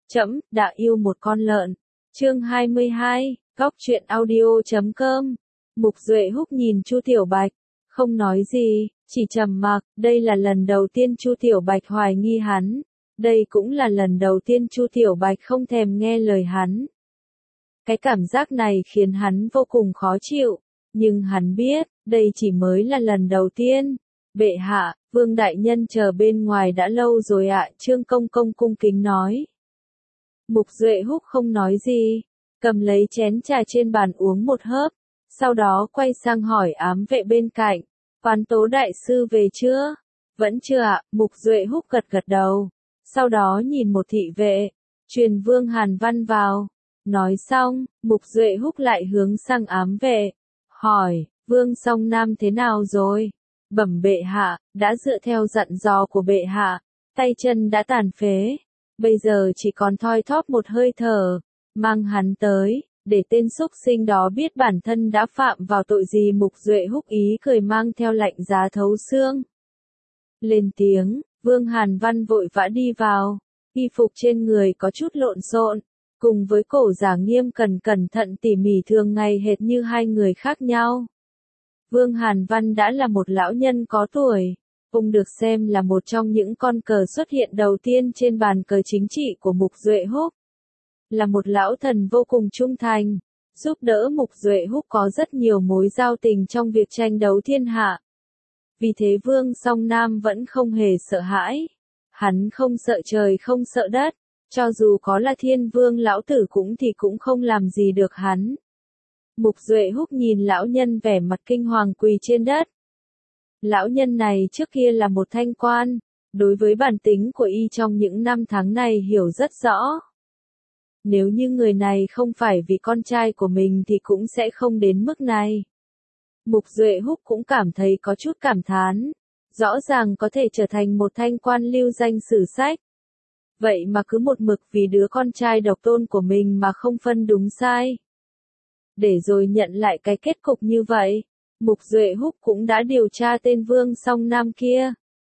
Trẫm đã yêu một con lợn. Chương 22, Góc truyện audio.com. Mục Duệ Húc nhìn Chu Tiểu Bạch, không nói gì, chỉ trầm mặc. Đây là lần đầu tiên Chu Tiểu Bạch hoài nghi hắn. Đây cũng là lần đầu tiên Chu Tiểu Bạch không thèm nghe lời hắn. Cái cảm giác này khiến hắn vô cùng khó chịu, nhưng hắn biết, đây chỉ mới là lần đầu tiên. Bệ hạ, Vương đại nhân chờ bên ngoài đã lâu rồi ạ, Trương Công Công cung kính nói. Mục Duệ Húc không nói gì, cầm lấy chén trà trên bàn uống một hớp, sau đó quay sang hỏi ám vệ bên cạnh, Phán Tố đại sư về chưa? Vẫn chưa ạ, Mục Duệ Húc gật gật đầu, sau đó nhìn một thị vệ, truyền Vương Hàn Văn vào. Nói xong, Mục Duệ Húc lại hướng sang ám vệ, hỏi, Vương Song Nam thế nào rồi? Bẩm bệ hạ, đã dựa theo dặn dò của bệ hạ, tay chân đã tàn phế, bây giờ chỉ còn thoi thóp một hơi thở, mang hắn tới, để tên súc sinh đó biết bản thân đã phạm vào tội gì. Mục Duệ Húc ý cười mang theo lạnh giá thấu xương. Lên tiếng, Vương Hàn Văn vội vã đi vào, y phục trên người có chút lộn xộn, cùng với cổ giả nghiêm cẩn thận tỉ mỉ thường ngày hệt như hai người khác nhau. Vương Hàn Văn đã là một lão nhân có tuổi, ông được xem là một trong những con cờ xuất hiện đầu tiên trên bàn cờ chính trị của Mục Duệ Húc. Là một lão thần vô cùng trung thành, giúp đỡ Mục Duệ Húc có rất nhiều mối giao tình trong việc tranh đấu thiên hạ. Vì thế Vương Song Nam vẫn không hề sợ hãi. Hắn không sợ trời không sợ đất, cho dù có là Thiên Vương lão tử cũng không làm gì được hắn. Mục Duệ Húc nhìn lão nhân vẻ mặt kinh hoàng quỳ trên đất. Lão nhân này trước kia là một thanh quan, đối với bản tính của y trong những năm tháng này hiểu rất rõ. Nếu như người này không phải vì con trai của mình thì cũng sẽ không đến mức này. Mục Duệ Húc cũng cảm thấy có chút cảm thán, rõ ràng có thể trở thành một thanh quan lưu danh sử sách. Vậy mà cứ một mực vì đứa con trai độc tôn của mình mà không phân đúng sai. Để rồi nhận lại cái kết cục như vậy, Mục Duệ Húc cũng đã điều tra tên Vương Song Nam kia.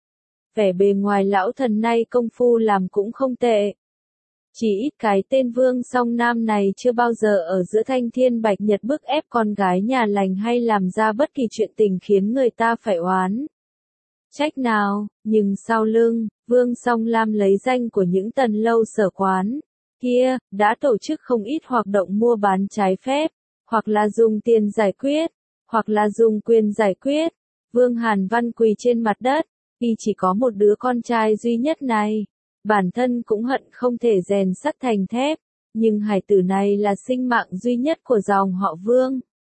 Vẻ bề ngoài lão thần này công phu làm cũng không tệ. Chỉ ít cái tên Vương Song Nam này chưa bao giờ ở giữa thanh thiên bạch nhật bức ép con gái nhà lành hay làm ra bất kỳ chuyện tình khiến người ta phải oán trách nào, nhưng sau lưng, Vương Song Lam lấy danh của những tần lâu sở quán kia, đã tổ chức không ít hoạt động mua bán trái phép, hoặc là dùng tiền giải quyết, hoặc là dùng quyền giải quyết. Vương Hàn Văn quỳ trên mặt đất, y chỉ có một đứa con trai duy nhất này. Bản thân cũng hận không thể rèn sắt thành thép, nhưng hài tử này là sinh mạng duy nhất của dòng họ Vương.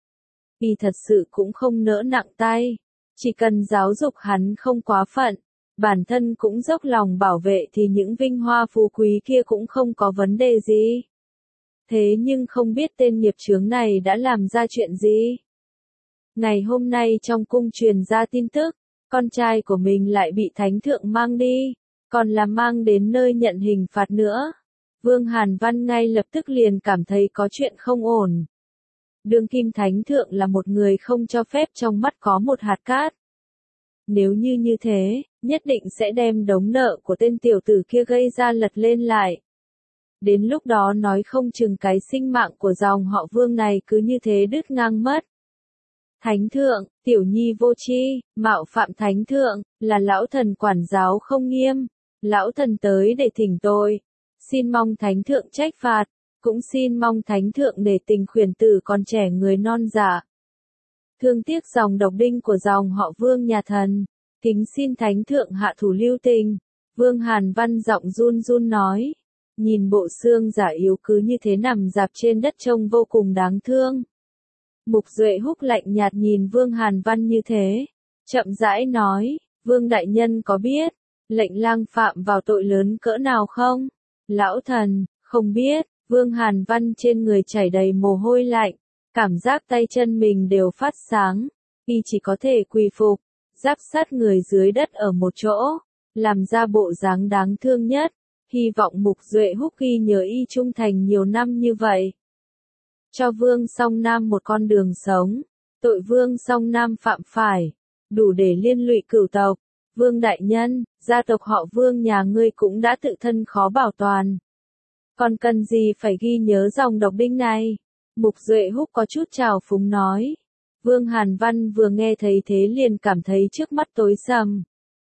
Y thật sự cũng không nỡ nặng tay, chỉ cần giáo dục hắn không quá phận, bản thân cũng dốc lòng bảo vệ thì những vinh hoa phú quý kia cũng không có vấn đề gì. Thế nhưng không biết tên nghiệp chướng này đã làm ra chuyện gì. Ngày hôm nay trong cung truyền ra tin tức, con trai của mình lại bị thánh thượng mang đi, còn là mang đến nơi nhận hình phạt nữa. Vương Hàn Văn ngay lập tức liền cảm thấy có chuyện không ổn. Đương kim thánh thượng là một người không cho phép trong mắt có một hạt cát. Nếu như thế, nhất định sẽ đem đống nợ của tên tiểu tử kia gây ra lật lên lại. Đến lúc đó nói không chừng cái sinh mạng của dòng họ Vương này cứ như thế đứt ngang mất. Thánh thượng, tiểu nhi vô tri, mạo phạm thánh thượng, là lão thần quản giáo không nghiêm. Lão thần tới để thỉnh tội, xin mong thánh thượng trách phạt, cũng xin mong thánh thượng để tình khuyển tử còn trẻ người non dạ. Thương tiếc dòng độc đinh của dòng họ Vương nhà thần, kính xin thánh thượng hạ thủ lưu tình. Vương Hàn Văn giọng run run nói, nhìn bộ xương giả yếu cứ như thế nằm rạp trên đất trông vô cùng đáng thương. Mục Duệ Húc lạnh nhạt nhìn Vương Hàn Văn như thế, chậm rãi nói, Vương đại nhân có biết lệnh lang phạm vào tội lớn cỡ nào không? Lão thần, không biết. Vương Hàn Văn trên người chảy đầy mồ hôi lạnh, cảm giác tay chân mình đều phát sáng, y chỉ có thể quỳ phục, giáp sát người dưới đất ở một chỗ, làm ra bộ dáng đáng thương nhất, hy vọng Mục Duệ Húc ghi nhớ y trung thành nhiều năm như vậy. Cho Vương Song Nam một con đường sống, tội Vương Song Nam phạm phải, đủ để liên lụy cửu tộc. Vương đại nhân, gia tộc họ Vương nhà ngươi cũng đã tự thân khó bảo toàn. Còn cần gì phải ghi nhớ dòng độc đinh này? Mục Duệ Húc có chút trào phúng nói. Vương Hàn Văn vừa nghe thấy thế liền cảm thấy trước mắt tối sầm.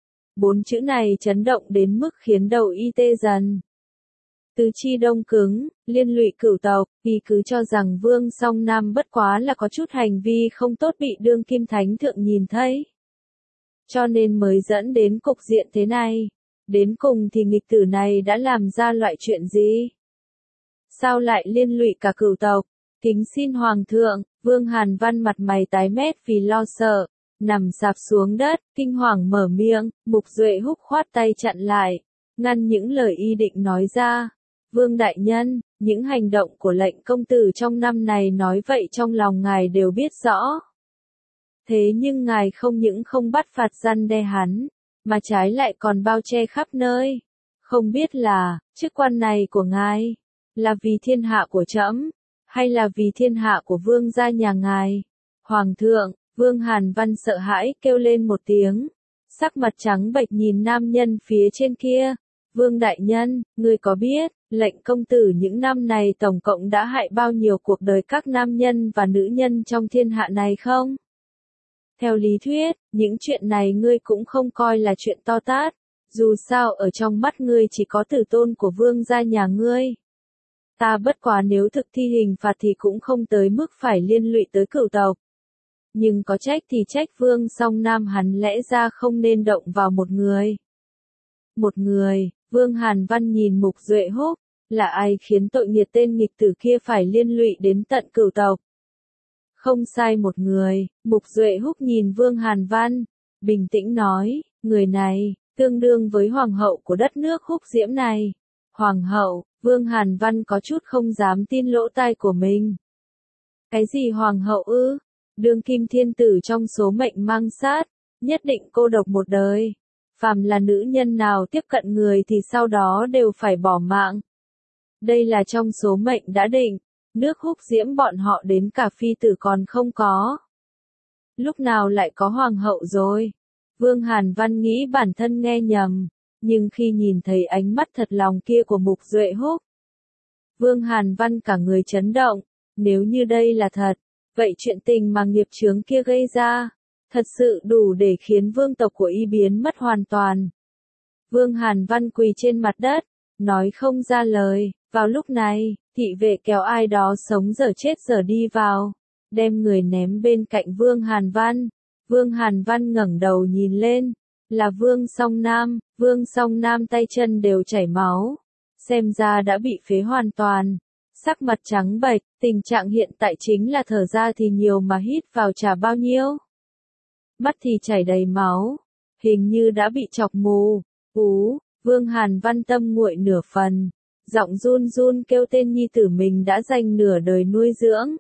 4 chữ này chấn động đến mức khiến đầu y tê dần. Tứ chi đông cứng, liên lụy cửu tộc, vì cứ cho rằng Vương Song Nam bất quá là có chút hành vi không tốt bị đương kim thánh thượng nhìn thấy. Cho nên mới dẫn đến cục diện thế này. Đến cùng thì nghịch tử này đã làm ra loại chuyện gì? Sao lại liên lụy cả cửu tộc? Kính xin Hoàng thượng, Vương Hàn Văn mặt mày tái mét vì lo sợ, nằm sạp xuống đất, kinh hoàng mở miệng, Mục Duệ Húc khoát tay chặn lại, ngăn những lời y định nói ra. Vương đại nhân, những hành động của lệnh công tử trong năm này nói vậy trong lòng ngài đều biết rõ. Thế nhưng ngài không những không bắt phạt răn đe hắn, mà trái lại còn bao che khắp nơi. Không biết là, chức quan này của ngài, là vì thiên hạ của trẫm, hay là vì thiên hạ của vương gia nhà ngài? Hoàng thượng, Vương Hàn Văn sợ hãi kêu lên một tiếng, sắc mặt trắng bệch nhìn nam nhân phía trên kia. Vương đại nhân, ngươi có biết, lệnh công tử những năm này tổng cộng đã hại bao nhiêu cuộc đời các nam nhân và nữ nhân trong thiên hạ này không? Theo lý thuyết, những chuyện này ngươi cũng không coi là chuyện to tát, dù sao ở trong mắt ngươi chỉ có tử tôn của vương gia nhà ngươi. Ta bất quá nếu thực thi hình phạt thì cũng không tới mức phải liên lụy tới cửu tộc. Nhưng có trách thì trách Vương Song Nam hắn lẽ ra không nên động vào một người. Một người, Vương Hàn Văn nhìn Mục Duệ Húc, là ai khiến tội nghiệt tên nghịch tử kia phải liên lụy đến tận cửu tộc? Không sai một người, Mục Duệ Húc nhìn Vương Hàn Văn, bình tĩnh nói, người này, tương đương với hoàng hậu của đất nước Húc Diễm này. Hoàng hậu, Vương Hàn Văn có chút không dám tin lỗ tai của mình. Cái gì hoàng hậu ư? Đương kim thiên tử trong số mệnh mang sát, nhất định cô độc một đời. Phàm là nữ nhân nào tiếp cận người thì sau đó đều phải bỏ mạng. Đây là trong số mệnh đã định, nước Húc Diễm bọn họ đến cả phi tử còn không có. Lúc nào lại có hoàng hậu rồi? Vương Hàn Văn nghĩ bản thân nghe nhầm, nhưng khi nhìn thấy ánh mắt thật lòng kia của Mục Duệ Húc, Vương Hàn Văn cả người chấn động, nếu như đây là thật, vậy chuyện tình mà nghiệp chướng kia gây ra, thật sự đủ để khiến vương tộc của y biến mất hoàn toàn. Vương Hàn Văn quỳ trên mặt đất, nói không ra lời. Vào lúc này, thị vệ kéo ai đó sống dở chết dở đi vào, đem người ném bên cạnh Vương Hàn Văn. Vương Hàn Văn ngẩng đầu nhìn lên, là Vương Song Nam. Vương Song Nam tay chân đều chảy máu, xem ra đã bị phế hoàn toàn. Sắc mặt trắng bệch, tình trạng hiện tại chính là thở ra thì nhiều mà hít vào chả bao nhiêu. Mắt thì chảy đầy máu, hình như đã bị chọc mù. Vương Hàn Văn tâm nguội nửa phần, giọng run run kêu tên nhi tử mình đã dành nửa đời nuôi dưỡng.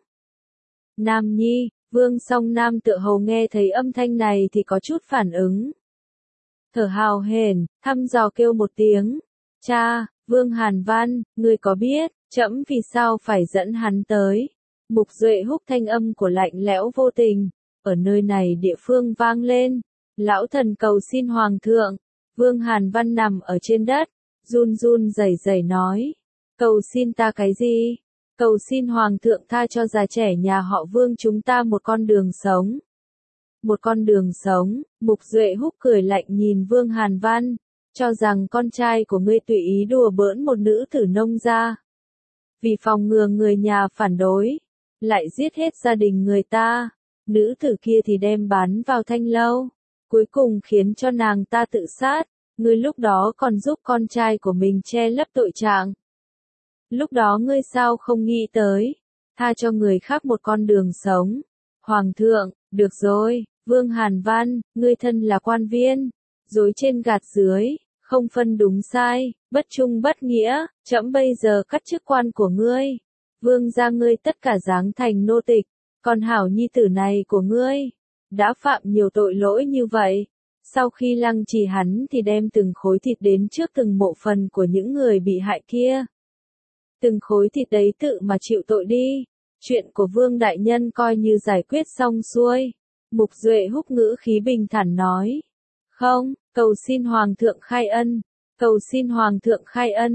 Nam nhi, Vương Song Nam tựa hồ nghe thấy âm thanh này thì có chút phản ứng. Thở hào hển, thăm dò kêu một tiếng. Cha, Vương Hàn Văn, ngươi có biết, trẫm vì sao phải dẫn hắn tới? Mục Duệ Húc thanh âm của lạnh lẽo vô tình, ở nơi này địa phương vang lên. Lão thần cầu xin Hoàng thượng. Vương Hàn Văn nằm ở trên đất, run run rẩy rẩy nói. Cầu xin ta cái gì? Cầu xin Hoàng thượng tha cho già trẻ nhà họ Vương chúng ta một con đường sống. Một con đường sống, Mục Duệ Húc cười lạnh nhìn Vương Hàn Văn, cho rằng con trai của ngươi tùy ý đùa bỡn một nữ tử nông gia. Vì phòng ngừa người nhà phản đối, lại giết hết gia đình người ta, nữ tử kia thì đem bán vào thanh lâu, cuối cùng khiến cho nàng ta tự sát, ngươi lúc đó còn giúp con trai của mình che lấp tội trạng. Lúc đó ngươi sao không nghĩ tới, tha cho người khác một con đường sống. Hoàng thượng, được rồi, Vương Hàn Văn, ngươi thân là quan viên, dối trên gạt dưới, không phân đúng sai, bất trung bất nghĩa, trẫm bây giờ cắt chức quan của ngươi. Vương gia ngươi tất cả giáng thành nô tịch, còn hảo nhi tử này của ngươi, đã phạm nhiều tội lỗi như vậy. Sau khi lăng trì hắn thì đem từng khối thịt đến trước từng mộ phần của những người bị hại kia. Từng khối thịt đấy tự mà chịu tội đi. Chuyện của Vương đại nhân coi như giải quyết xong xuôi. Mục Duệ Húc ngữ khí bình thản nói. Không, cầu xin Hoàng thượng khai ân. Cầu xin Hoàng thượng khai ân.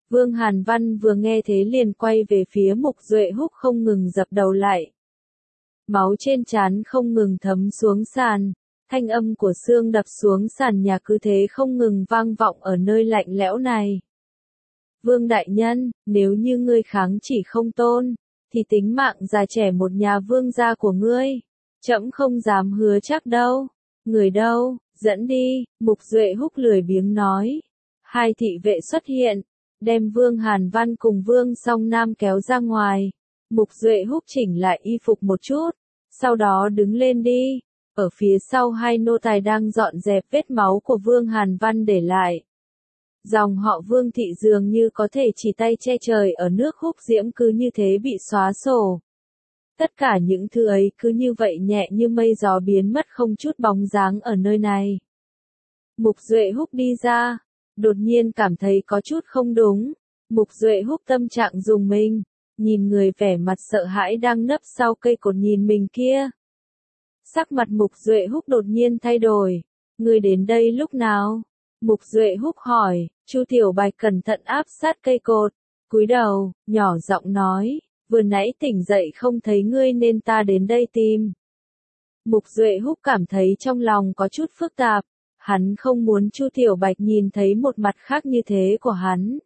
Vương Hàn Văn vừa nghe thế liền quay về phía Mục Duệ Húc không ngừng dập đầu lại. Máu trên trán không ngừng thấm xuống sàn, thanh âm của xương đập xuống sàn nhà cứ thế không ngừng vang vọng ở nơi lạnh lẽo này. Vương đại nhân, nếu như ngươi kháng chỉ không tôn, thì tính mạng già trẻ một nhà vương gia của ngươi, trẫm không dám hứa chắc đâu. Người đâu, dẫn đi, Mục Duệ Húc lười biếng nói. Hai thị vệ xuất hiện, đem Vương Hàn Văn cùng Vương Song Nam kéo ra ngoài. Mục Duệ Húc chỉnh lại y phục một chút, sau đó đứng lên đi. Ở phía sau hai nô tài đang dọn dẹp vết máu của Vương Hàn Văn để lại. Dòng họ Vương thị dường như có thể chỉ tay che trời ở nước Húc Diễm cứ như thế bị xóa sổ. Tất cả những thứ ấy cứ như vậy nhẹ như mây gió biến mất không chút bóng dáng ở nơi này. Mục Duệ Húc đi ra, đột nhiên cảm thấy có chút không đúng. Mục Duệ Húc tâm trạng rùng mình, nhìn người vẻ mặt sợ hãi đang nấp sau cây cột nhìn mình kia. Sắc mặt Mục Duệ Húc đột nhiên thay đổi. Ngươi đến đây lúc nào? Mục Duệ Húc hỏi. Chu Tiểu Bạch cẩn thận áp sát cây cột, cúi đầu, nhỏ giọng nói, vừa nãy tỉnh dậy không thấy ngươi nên ta đến đây tìm. Mục Duệ Húc cảm thấy trong lòng có chút phức tạp, hắn không muốn Chu Tiểu Bạch nhìn thấy một mặt khác như thế của hắn.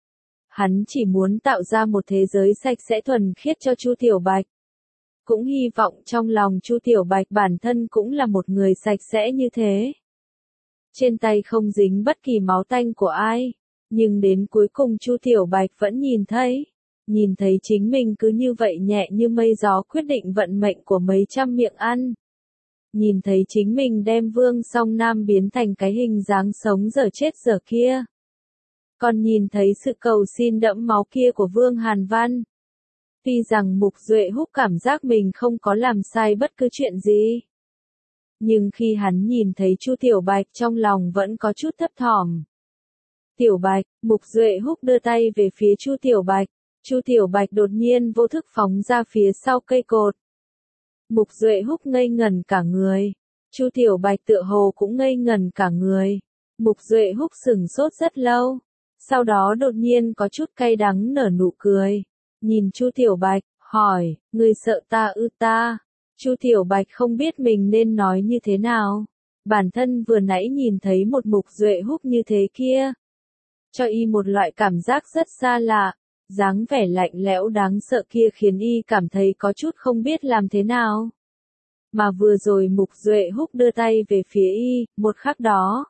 Hắn chỉ muốn tạo ra một thế giới sạch sẽ thuần khiết cho Chu Tiểu Bạch. Cũng hy vọng trong lòng Chu Tiểu Bạch bản thân cũng là một người sạch sẽ như thế. Trên tay không dính bất kỳ máu tanh của ai, nhưng đến cuối cùng Chu Tiểu Bạch vẫn nhìn thấy chính mình cứ như vậy nhẹ như mây gió quyết định vận mệnh của mấy trăm miệng ăn. Nhìn thấy chính mình đem Vương Song Nam biến thành cái hình dáng sống dở chết dở kia. Còn nhìn thấy sự cầu xin đẫm máu kia của Vương Hàn Văn. Tuy rằng Mục Duệ Húc cảm giác mình không có làm sai bất cứ chuyện gì. Nhưng khi hắn nhìn thấy Chu Tiểu Bạch trong lòng vẫn có chút thấp thỏm. Tiểu Bạch, Mục Duệ Húc đưa tay về phía Chu Tiểu Bạch. Chu Tiểu Bạch đột nhiên vô thức phóng ra phía sau cây cột. Mục Duệ Húc ngây ngẩn cả người. Chu Tiểu Bạch tựa hồ cũng ngây ngẩn cả người. Mục Duệ Húc sửng sốt rất lâu. Sau đó đột nhiên có chút cay đắng nở nụ cười. Nhìn Chu Tiểu Bạch, hỏi, ngươi sợ ta ư ta? Chu Tiểu Bạch không biết mình nên nói như thế nào. Bản thân vừa nãy nhìn thấy một Mục Duệ Húc như thế kia. Cho y một loại cảm giác rất xa lạ. Dáng vẻ lạnh lẽo đáng sợ kia khiến y cảm thấy có chút không biết làm thế nào. Mà vừa rồi Mục Duệ Húc đưa tay về phía y, một khắc đó.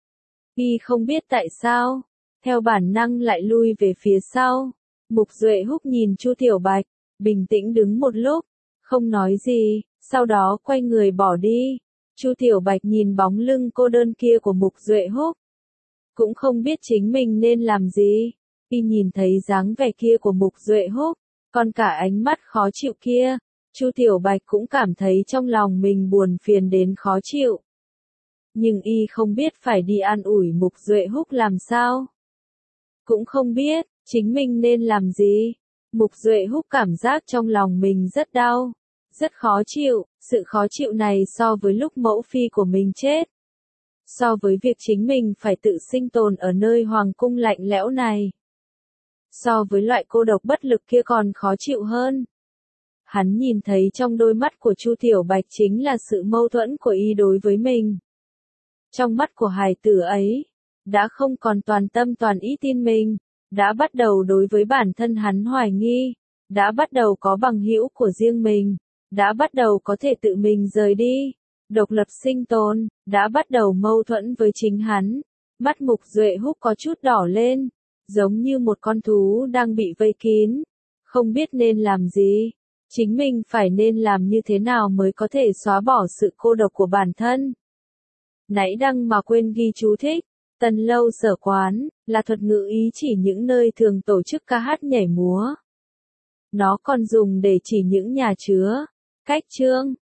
Y không biết tại sao, theo bản năng lại lui về phía sau. Mục Duệ Húc nhìn Chu Tiểu Bạch, bình tĩnh đứng một lúc, không nói gì, sau đó quay người bỏ đi. Chu Tiểu Bạch nhìn bóng lưng cô đơn kia của Mục Duệ Húc, cũng không biết chính mình nên làm gì. Y nhìn thấy dáng vẻ kia của Mục Duệ Húc, còn cả ánh mắt khó chịu kia, Chu Tiểu Bạch cũng cảm thấy trong lòng mình buồn phiền đến khó chịu. Nhưng y không biết phải đi an ủi Mục Duệ Húc làm sao. Cũng không biết, chính mình nên làm gì. Mục Duệ Húc cảm giác trong lòng mình rất đau, rất khó chịu, sự khó chịu này so với lúc mẫu phi của mình chết. So với việc chính mình phải tự sinh tồn ở nơi hoàng cung lạnh lẽo này. So với loại cô độc bất lực kia còn khó chịu hơn. Hắn nhìn thấy trong đôi mắt của Chu Tiểu Bạch chính là sự mâu thuẫn của y đối với mình. Trong mắt của hài tử ấy, đã không còn toàn tâm toàn ý tin mình, đã bắt đầu đối với bản thân hắn hoài nghi, đã bắt đầu có bằng hữu của riêng mình, đã bắt đầu có thể tự mình rời đi, độc lập sinh tồn, đã bắt đầu mâu thuẫn với chính hắn. Mắt Mục Duệ Húc có chút đỏ lên, giống như một con thú đang bị vây kín, không biết nên làm gì, chính mình phải nên làm như thế nào mới có thể xóa bỏ sự cô độc của bản thân. Nãy đăng mà quên ghi chú thích, Tần Lâu Sở Quán, là thuật ngữ ý chỉ những nơi thường tổ chức ca hát nhảy múa. Nó còn dùng để chỉ những nhà chứa, cách trương,